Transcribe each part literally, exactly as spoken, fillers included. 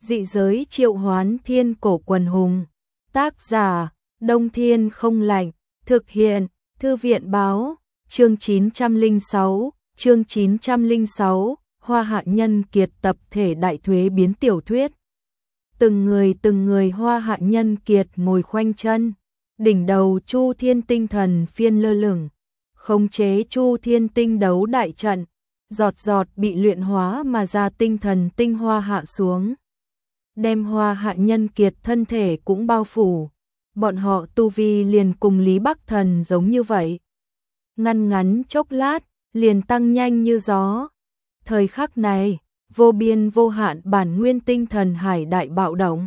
Dị giới triệu hoán thiên cổ quần hùng. Tác giả, Đông Thiên không lạnh. Thực hiện, Thư viện báo. Chương chín trăm lẻ sáu, chương chín trăm lẻ sáu, Hoa Hạ Nhân Kiệt tập thể đại thuế biến tiểu thuyết. Từng người từng người Hoa Hạ Nhân Kiệt ngồi khoanh chân, đỉnh đầu Chu Thiên tinh thần phiên lơ lửng, khống chế Chu Thiên tinh đấu đại trận, giọt giọt bị luyện hóa mà ra tinh thần tinh hoa hạ xuống, đem Hoa Hạ Nhân Kiệt thân thể cũng bao phủ. Bọn họ tu vi liền cùng Lý Bắc Thần giống như vậy. Ngăn ngắn chốc lát, liền tăng nhanh như gió. Thời khắc này, vô biên vô hạn bản nguyên tinh thần hải đại bạo động.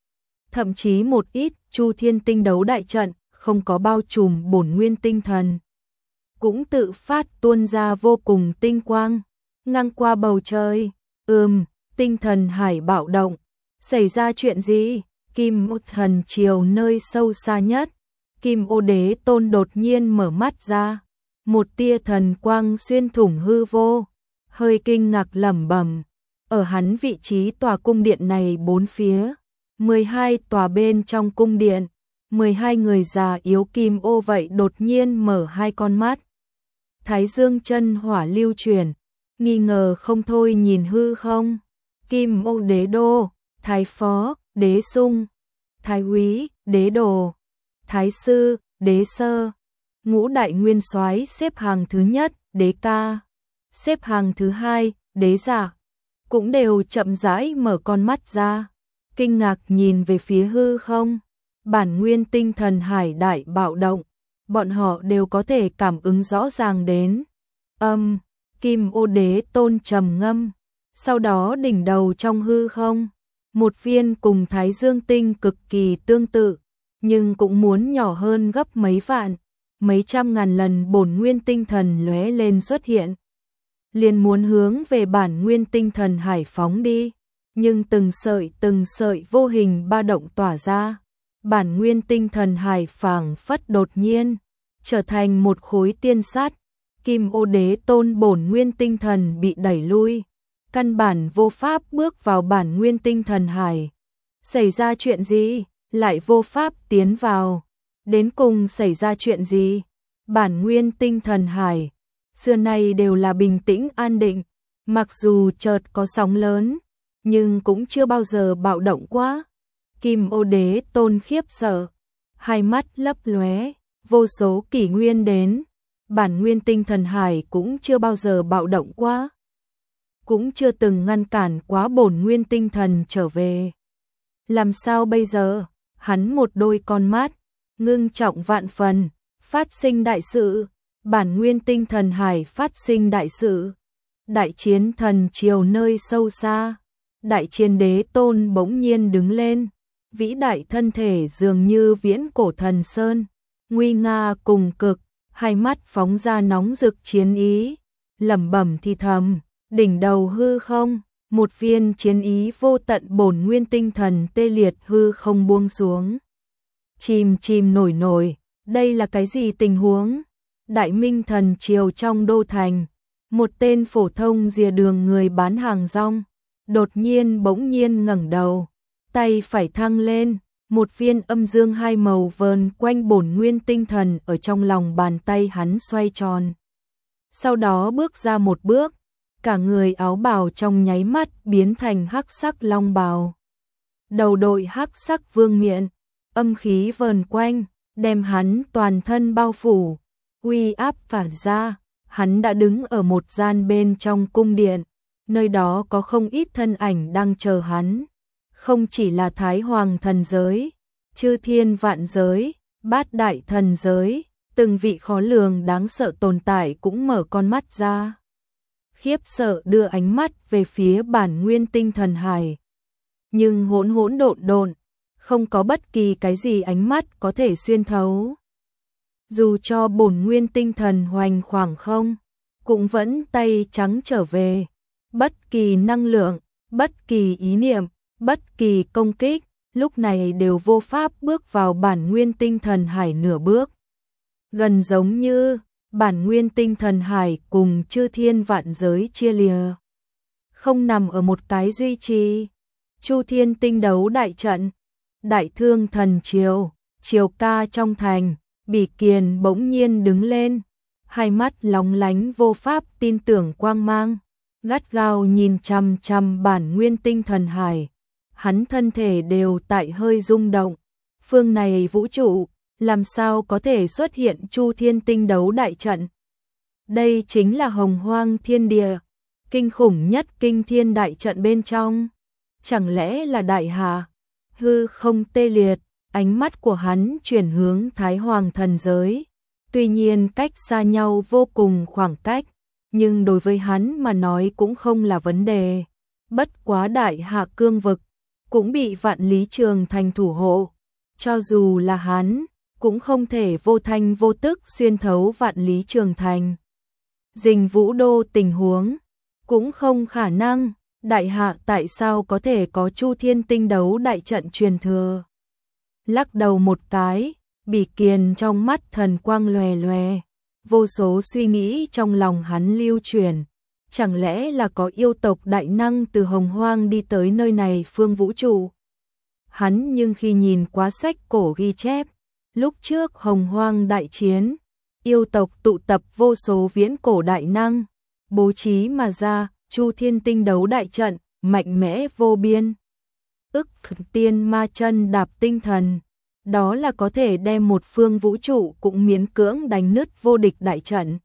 Thậm chí một ít Chu Thiên tinh đấu đại trận không có bao trùm bổn nguyên tinh thần, cũng tự phát tuôn ra vô cùng tinh quang, ngang qua bầu trời. Ừm, tinh thần hải bạo động. Xảy ra chuyện gì? Kim Ô Thần Triều nơi sâu xa nhất, Kim Ô Đế Tôn đột nhiên mở mắt ra, một tia thần quang xuyên thủng hư vô, hơi kinh ngạc lẩm bẩm. Ở hắn vị trí tòa cung điện này bốn phía, mười hai tòa bên trong cung điện, mười hai người già yếu Kim Ô vậy đột nhiên mở hai con mắt. Thái Dương chân hỏa lưu chuyển, nghi ngờ không thôi nhìn hư không. Kim Ô Đế Đô, Thái Phó, Đế Sung, Thái Úy, Đế Đồ, Thái Sư, Đế Sơ, ngũ đại nguyên soái xếp hàng thứ nhất, Đế Ca, xếp hàng thứ hai, Đế Giả, cũng đều chậm rãi mở con mắt ra, kinh ngạc nhìn về phía hư không. Bản nguyên tinh thần hải đại bạo động, bọn họ đều có thể cảm ứng rõ ràng đến. Âm, Kim Ô Đế Tôn trầm ngâm, sau đó đỉnh đầu trong hư không, một viên cùng Thái Dương tinh cực kỳ tương tự, nhưng cũng muốn nhỏ hơn gấp mấy vạn, mấy trăm ngàn lần bổn nguyên tinh thần lóe lên xuất hiện. Liền muốn hướng về bản nguyên tinh thần hải phóng đi, nhưng từng sợi từng sợi vô hình ba động tỏa ra. Bản nguyên tinh thần hải phảng phất đột nhiên trở thành một khối tiên sắt. Kim Ô Đế Tôn bổn nguyên tinh thần bị đẩy lui, căn bản vô pháp bước vào bản nguyên tinh thần hải. Xảy ra chuyện gì? Lại vô pháp tiến vào. Đến cùng xảy ra chuyện gì? Bản nguyên tinh thần hải xưa nay đều là bình tĩnh an định, mặc dù chợt có sóng lớn, nhưng cũng chưa bao giờ bạo động quá. Kim Ô Đế Tôn khiếp sợ, hai mắt lấp lóe, vô số kỷ nguyên đến, bản nguyên tinh thần hải cũng chưa bao giờ bạo động quá, cũng chưa từng ngăn cản quá bổn nguyên tinh thần trở về. Làm sao bây giờ? Hắn một đôi con mắt ngưng trọng vạn phần, phát sinh đại sự, bản nguyên tinh thần hải phát sinh đại sự. Đại chiến thần triều nơi sâu xa, Đại Chiến Đế Tôn bỗng nhiên đứng lên, vĩ đại thân thể dường như viễn cổ thần sơn, nguy nga cùng cực, hai mắt phóng ra nóng rực chiến ý, lẩm bẩm thì thầm, đỉnh đầu hư không, một viên chiến ý vô tận bổn nguyên tinh thần tê liệt hư không buông xuống. Chìm chìm nổi nổi, đây là cái gì tình huống? Đại Minh thần triều trong đô thành, một tên phổ thông rìa đường người bán hàng rong, đột nhiên bỗng nhiên ngẩng đầu, tay phải thăng lên, một viên âm dương hai màu vờn quanh bổn nguyên tinh thần ở trong lòng bàn tay hắn xoay tròn. Sau đó bước ra một bước, cả người áo bào trong nháy mắt biến thành hắc sắc long bào. Đầu đội hắc sắc vương miện, âm khí vờn quanh, đem hắn toàn thân bao phủ, uy áp phả ra. Hắn đã đứng ở một gian bên trong cung điện, nơi đó có không ít thân ảnh đang chờ hắn. Không chỉ là Thái Hoàng thần giới, chư thiên vạn giới, bát đại thần giới, từng vị khó lường đáng sợ tồn tại cũng mở con mắt ra. Khiếp sợ đưa ánh mắt về phía bản nguyên tinh thần hải. Nhưng hỗn hỗn độn độn, không có bất kỳ cái gì ánh mắt có thể xuyên thấu. Dù cho bổn nguyên tinh thần hoành khoảng không, cũng vẫn tay trắng trở về. Bất kỳ năng lượng, bất kỳ ý niệm, bất kỳ công kích, lúc này đều vô pháp bước vào bản nguyên tinh thần hải nửa bước. Gần giống như bản nguyên tinh thần hải cùng chư thiên vạn giới chia lìa, không nằm ở một cái duy trì. Chu Thiên tinh đấu đại trận, Đại Thương thần triều, triều ca trong thành, Bỉ Kiền bỗng nhiên đứng lên, hai mắt lóng lánh vô pháp tin tưởng quang mang, gắt gao nhìn chằm chằm bản nguyên tinh thần hải. Hắn thân thể đều tại hơi rung động. Phương này vũ trụ, làm sao có thể xuất hiện Chu Thiên tinh đấu đại trận? Đây chính là hồng hoang thiên địa, kinh khủng nhất kinh thiên đại trận bên trong. Chẳng lẽ là đại hạ? Hư không tê liệt, ánh mắt của hắn chuyển hướng Thái Hoàng thần giới. Tuy nhiên cách xa nhau vô cùng khoảng cách, nhưng đối với hắn mà nói cũng không là vấn đề. Bất quá đại hạ cương vực, cũng bị Vạn Lý Trường Thành thủ hộ. Cho dù là hắn, cũng không thể vô thanh vô tức xuyên thấu Vạn Lý Trường Thành. Dình Vũ Đô tình huống, cũng không khả năng. Đại hạ tại sao có thể có Chu Thiên tinh đấu đại trận truyền thừa? Lắc đầu một cái, Bỉ Kiền trong mắt thần quang lòe lòe, vô số suy nghĩ trong lòng hắn lưu truyền. Chẳng lẽ là có yêu tộc đại năng từ hồng hoang đi tới nơi này phương vũ trụ? Hắn nhưng khi nhìn quá sách cổ ghi chép, lúc trước hồng hoang đại chiến, yêu tộc tụ tập vô số viễn cổ đại năng, bố trí mà ra Chu Thiên tinh đấu đại trận, mạnh mẽ vô biên. Ức tiên ma chân đạp tinh thần, đó là có thể đem một phương vũ trụ cũng miễn cưỡng đánh nứt vô địch đại trận.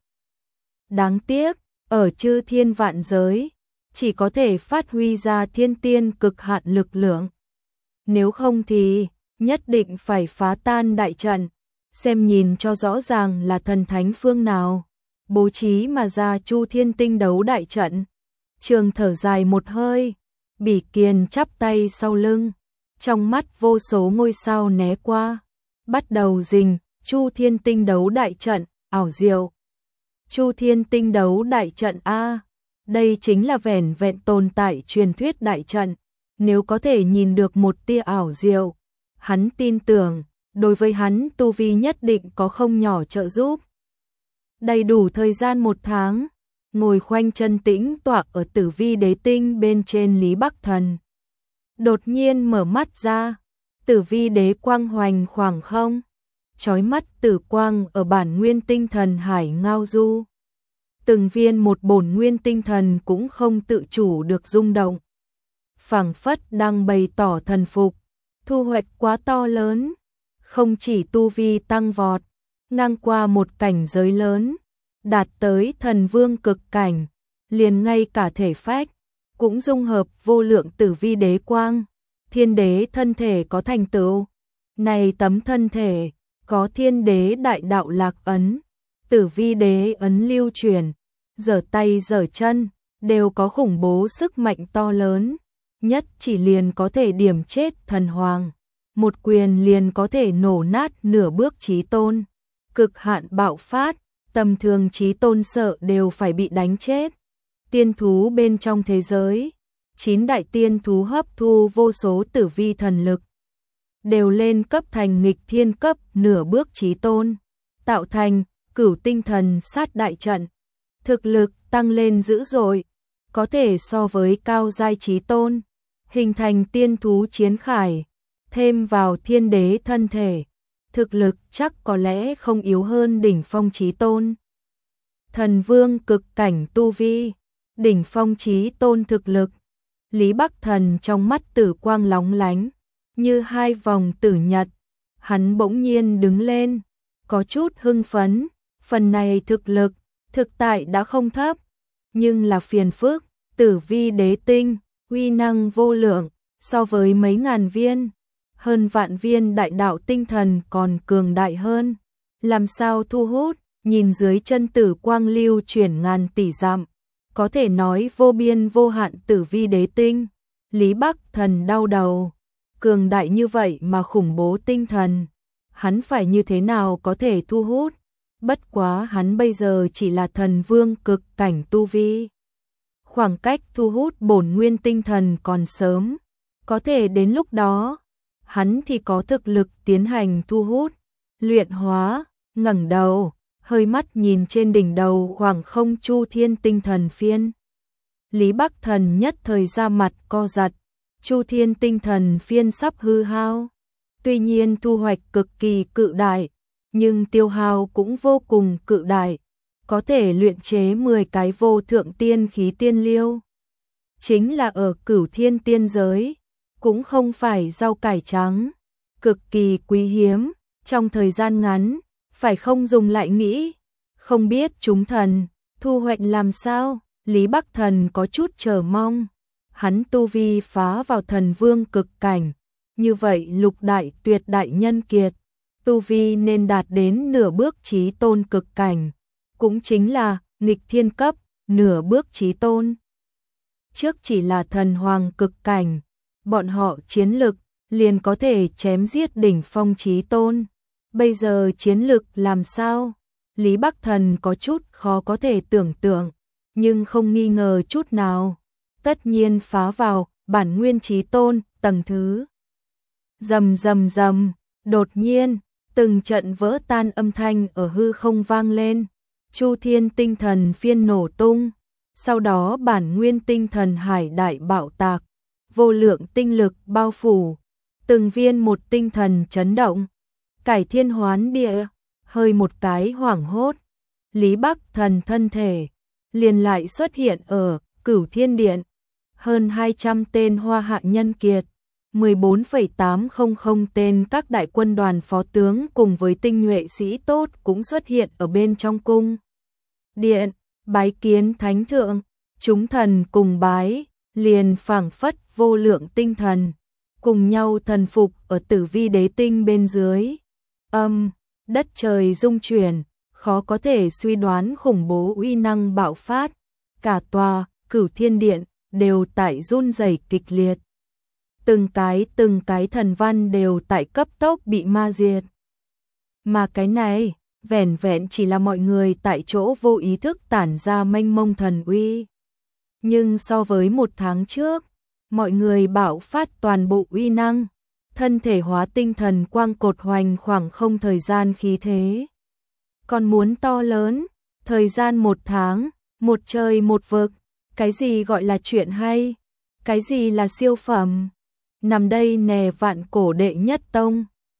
Đáng tiếc, ở chư thiên vạn giới, chỉ có thể phát huy ra thiên tiên cực hạn lực lượng. Nếu không thì, nhất định phải phá tan đại trận, xem nhìn cho rõ ràng là thần thánh phương nào, bố trí mà ra Chu Thiên tinh đấu đại trận. Trường thở dài một hơi, Bỉ Kiền chắp tay sau lưng, trong mắt vô số ngôi sao né qua, bắt đầu rình Chu Thiên tinh đấu đại trận, ảo diệu. Chu Thiên tinh đấu đại trận a, đây chính là vẻn vẹn tồn tại truyền thuyết đại trận, nếu có thể nhìn được một tia ảo diệu, hắn tin tưởng, đối với hắn tu vi nhất định có không nhỏ trợ giúp. Đầy đủ thời gian một tháng, ngồi khoanh chân tĩnh tọa ở Tử Vi Đế Tinh bên trên Lý Bắc Thần. Đột nhiên mở mắt ra, Tử Vi Đế quang hoành khoảng không, chói mắt tử quang ở bản nguyên tinh thần hải ngao du. Từng viên một bổn nguyên tinh thần cũng không tự chủ được rung động. Phảng phất đang bày tỏ thần phục, thu hoạch quá to lớn, không chỉ tu vi tăng vọt, ngang qua một cảnh giới lớn, đạt tới thần vương cực cảnh, liền ngay cả thể phách cũng dung hợp vô lượng tử vi đế quang, thiên đế thân thể có thành tựu. Này tấm thân thể có thiên đế đại đạo lạc ấn, tử vi đế ấn lưu truyền, giở tay giở chân đều có khủng bố sức mạnh to lớn, nhất chỉ liền có thể điểm chết thần hoàng, một quyền liền có thể nổ nát nửa bước chí tôn, cực hạn bạo phát, tầm thường chí tôn sợ đều phải bị đánh chết. Tiên thú bên trong thế giới, chín đại tiên thú hấp thu vô số tử vi thần lực, đều lên cấp thành nghịch thiên cấp nửa bước chí tôn, tạo thành cửu tinh thần sát đại trận, thực lực tăng lên dữ dội, có thể so với cao giai chí tôn, hình thành tiên thú chiến khải, thêm vào thiên đế thân thể, thực lực chắc có lẽ không yếu hơn đỉnh phong chí tôn. Thần vương cực cảnh tu vi, đỉnh phong chí tôn thực lực, Lý Bắc Thần trong mắt tử quang lóng lánh, như hai vòng tử nhật, hắn bỗng nhiên đứng lên, có chút hưng phấn, phần này thực lực, thực tại đã không thấp, nhưng là phiền phức, tử vi đế tinh, uy năng vô lượng, so với mấy ngàn viên, hơn vạn viên đại đạo tinh thần còn cường đại hơn, làm sao thu hút, nhìn dưới chân tử quang lưu chuyển ngàn tỷ dặm, có thể nói vô biên vô hạn tử vi đế tinh, Lý Bắc Thần đau đầu, cường đại như vậy mà khủng bố tinh thần, hắn phải như thế nào có thể thu hút, bất quá hắn bây giờ chỉ là thần vương cực cảnh tu vi. Khoảng cách thu hút bổn nguyên tinh thần còn sớm, có thể đến lúc đó, hắn thì có thực lực tiến hành thu hút, luyện hóa, ngẩng đầu, hơi mắt nhìn trên đỉnh đầu khoảng không Chu Thiên tinh thần phiên. Lý Bắc Thần nhất thời ra mặt co giật, Chu Thiên tinh thần phiên sắp hư hao. Tuy nhiên thu hoạch cực kỳ cự đại, nhưng tiêu hao cũng vô cùng cự đại, có thể luyện chế mười cái vô thượng tiên khí tiên liêu. Chính là ở Cửu Thiên tiên giới, cũng không phải rau cải trắng, cực kỳ quý hiếm, trong thời gian ngắn, phải không dùng lại nghĩ, không biết chúng thần, thu hoạch làm sao, Lý Bắc Thần có chút chờ mong, hắn tu vi phá vào thần vương cực cảnh, như vậy lục đại tuyệt đại nhân kiệt, tu vi nên đạt đến nửa bước chí tôn cực cảnh, cũng chính là nghịch thiên cấp, nửa bước chí tôn. Trước chỉ là thần hoàng cực cảnh, bọn họ chiến lực liền có thể chém giết đỉnh phong chí tôn. Bây giờ chiến lực làm sao? Lý Bắc Thần có chút khó có thể tưởng tượng, nhưng không nghi ngờ chút nào. Tất nhiên phá vào bản nguyên chí tôn tầng thứ. Rầm rầm rầm, đột nhiên, từng trận vỡ tan âm thanh ở hư không vang lên. Chu Thiên tinh thần phiên nổ tung, sau đó bản nguyên tinh thần hải đại bạo tạc, vô lượng tinh lực bao phủ, từng viên một tinh thần chấn động, cải thiên hoán địa, hơi một cái hoảng hốt, Lý Bắc Thần thân thể liền lại xuất hiện ở Cửu Thiên Điện, hơn hai trăm tên hoa hạ nhân kiệt, mười bốn phẩy tám trăm tên các đại quân đoàn phó tướng cùng với tinh nhuệ sĩ tốt cũng xuất hiện ở bên trong cung điện, bái kiến thánh thượng, chúng thần cùng bái, liền phảng phất vô lượng tinh thần, cùng nhau thần phục ở Tử Vi đế tinh bên dưới. Âm, đất trời rung chuyển, khó có thể suy đoán khủng bố uy năng bạo phát, cả tòa Cửu Thiên Điện đều tại run rẩy kịch liệt. Từng cái từng cái thần văn đều tại cấp tốc bị ma diệt. Mà cái này, vẻn vẹn chỉ là mọi người tại chỗ vô ý thức tản ra mênh mông thần uy. Nhưng so với một tháng trước, mọi người bạo phát toàn bộ uy năng, thân thể hóa tinh thần quang cột hoành khoảng không thời gian khí thế. Còn muốn to lớn, thời gian một tháng, một trời một vực, cái gì gọi là chuyện hay, cái gì là siêu phẩm, nằm đây nè vạn cổ đệ nhất tông.